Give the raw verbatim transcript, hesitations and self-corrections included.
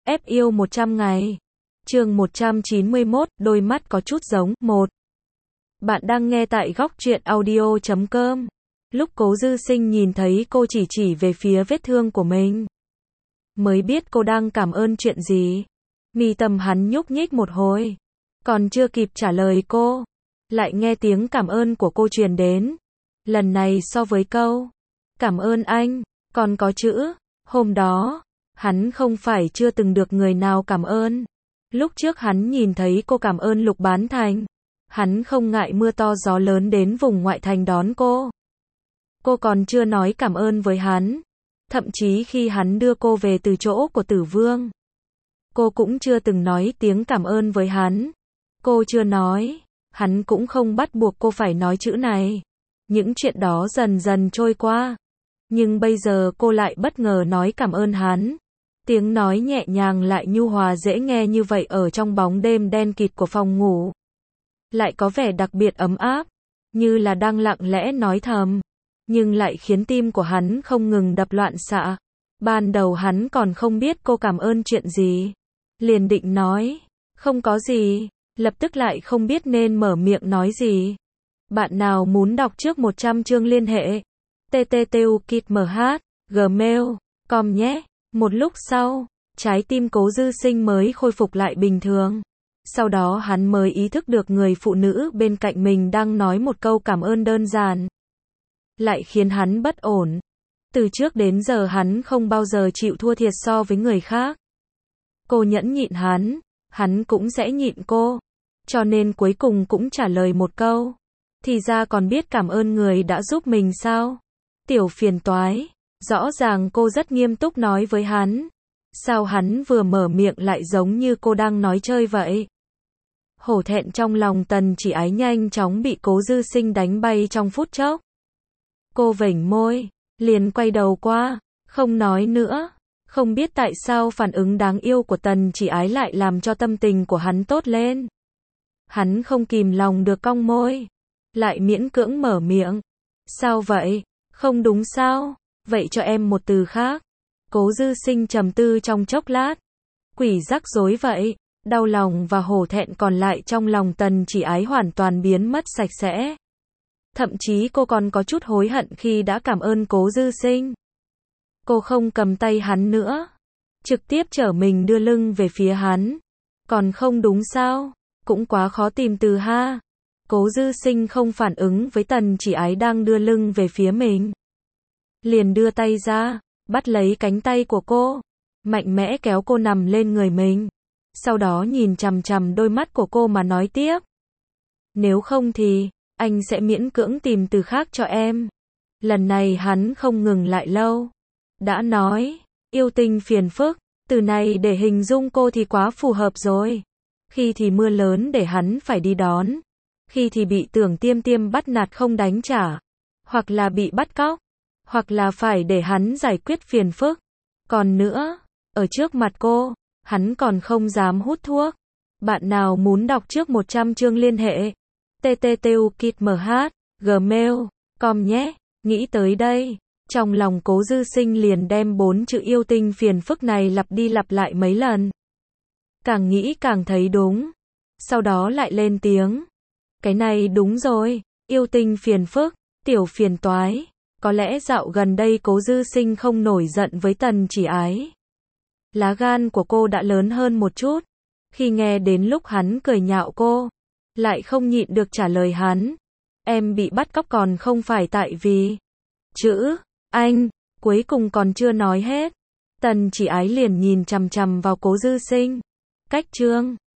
ép yêu một trăm ngày. Chương một trăm chín mươi mốt, đôi mắt có chút giống. một. Bạn đang nghe tại góc truyện audio chấm com. Lúc Cố Dư Sinh nhìn thấy cô chỉ chỉ về phía vết thương của mình, mới biết cô đang cảm ơn chuyện gì. Mi tâm hắn nhúc nhích một hồi, còn chưa kịp trả lời cô, lại nghe tiếng cảm ơn của cô truyền đến. Lần này so với câu cảm ơn anh, còn có chữ hôm đó, hắn không phải chưa từng được người nào cảm ơn. Lúc trước hắn nhìn thấy cô cảm ơn Lục Bán Thành, hắn không ngại mưa to gió lớn đến vùng ngoại thành đón cô. Cô còn chưa nói cảm ơn với hắn. Thậm chí khi hắn đưa cô về từ chỗ của Tử Vương, cô cũng chưa từng nói tiếng cảm ơn với hắn. Cô chưa nói, hắn cũng không bắt buộc cô phải nói chữ này. Những chuyện đó dần dần trôi qua. Nhưng bây giờ cô lại bất ngờ nói cảm ơn hắn. Tiếng nói nhẹ nhàng lại nhu hòa dễ nghe như vậy ở trong bóng đêm đen kịt của phòng ngủ, lại có vẻ đặc biệt ấm áp, như là đang lặng lẽ nói thầm, nhưng lại khiến tim của hắn không ngừng đập loạn xạ. Ban đầu hắn còn không biết cô cảm ơn chuyện gì, liền định nói, không có gì, lập tức lại không biết nên mở miệng nói gì. Bạn nào muốn đọc trước một trăm chương liên hệ t t t u kit m h gmail chấm com nhé. Một lúc sau, trái tim Cố Dư Sinh mới khôi phục lại bình thường. Sau đó hắn mới ý thức được người phụ nữ bên cạnh mình đang nói một câu cảm ơn đơn giản, lại khiến hắn bất ổn. Từ trước đến giờ hắn không bao giờ chịu thua thiệt so với người khác. Cô nhẫn nhịn hắn, hắn cũng sẽ nhịn cô. Cho nên cuối cùng cũng trả lời một câu. Thì ra còn biết cảm ơn người đã giúp mình sao? Tiểu phiền toái. Rõ ràng cô rất nghiêm túc nói với hắn. Sao hắn vừa mở miệng lại giống như cô đang nói chơi vậy? Hổ thẹn trong lòng Tần Chỉ Ái nhanh chóng bị Cố Dư Sinh đánh bay trong phút chốc. Cô vểnh môi, liền quay đầu qua, không nói nữa. Không biết tại sao phản ứng đáng yêu của Tần Chỉ Ái lại làm cho tâm tình của hắn tốt lên. Hắn không kìm lòng được cong môi, lại miễn cưỡng mở miệng. Sao vậy? Không đúng sao? Vậy cho em một từ khác. Cố Dư Sinh trầm tư trong chốc lát. Quỷ rắc rối vậy. Đau lòng và hổ thẹn còn lại trong lòng Tần Chỉ Ái hoàn toàn biến mất sạch sẽ. Thậm chí cô còn có chút hối hận khi đã cảm ơn Cố Dư Sinh. Cô không cầm tay hắn nữa, trực tiếp trở mình đưa lưng về phía hắn. Còn không đúng sao? Cũng quá khó tìm từ ha. Cố Dư Sinh không phản ứng với Tần Chỉ Ái đang đưa lưng về phía mình, liền đưa tay ra, bắt lấy cánh tay của cô, mạnh mẽ kéo cô nằm lên người mình. Sau đó nhìn chằm chằm đôi mắt của cô mà nói tiếp. Nếu không thì, anh sẽ miễn cưỡng tìm từ khác cho em. Lần này hắn không ngừng lại lâu. Đã nói, yêu tinh phiền phức, từ này để hình dung cô thì quá phù hợp rồi. Khi thì mưa lớn để hắn phải đi đón. Khi thì bị Tưởng Tiêm Tiêm bắt nạt không đánh trả. Hoặc là bị bắt cóc. Hoặc là phải để hắn giải quyết phiền phức. Còn nữa, ở trước mặt cô, hắn còn không dám hút thuốc. Bạn nào muốn đọc trước một trăm chương liên hệ t t t u kit m h gmail chấm com nhé. Nghĩ tới đây, trong lòng Cố Dư Sinh liền đem bốn chữ yêu tinh phiền phức này lặp đi lặp lại mấy lần. Càng nghĩ càng thấy đúng. Sau đó lại lên tiếng. Cái này đúng rồi, yêu tinh phiền phức, tiểu phiền toái. Có lẽ dạo gần đây Cố Dư Sinh không nổi giận với Tần Chỉ Ái. Lá gan của cô đã lớn hơn một chút. Khi nghe đến lúc hắn cười nhạo cô, lại không nhịn được trả lời hắn. Em bị bắt cóc còn không phải tại vì chữ anh. Cuối cùng còn chưa nói hết, Tần Chỉ Ái liền nhìn chằm chằm vào Cố Dư Sinh. Cách chương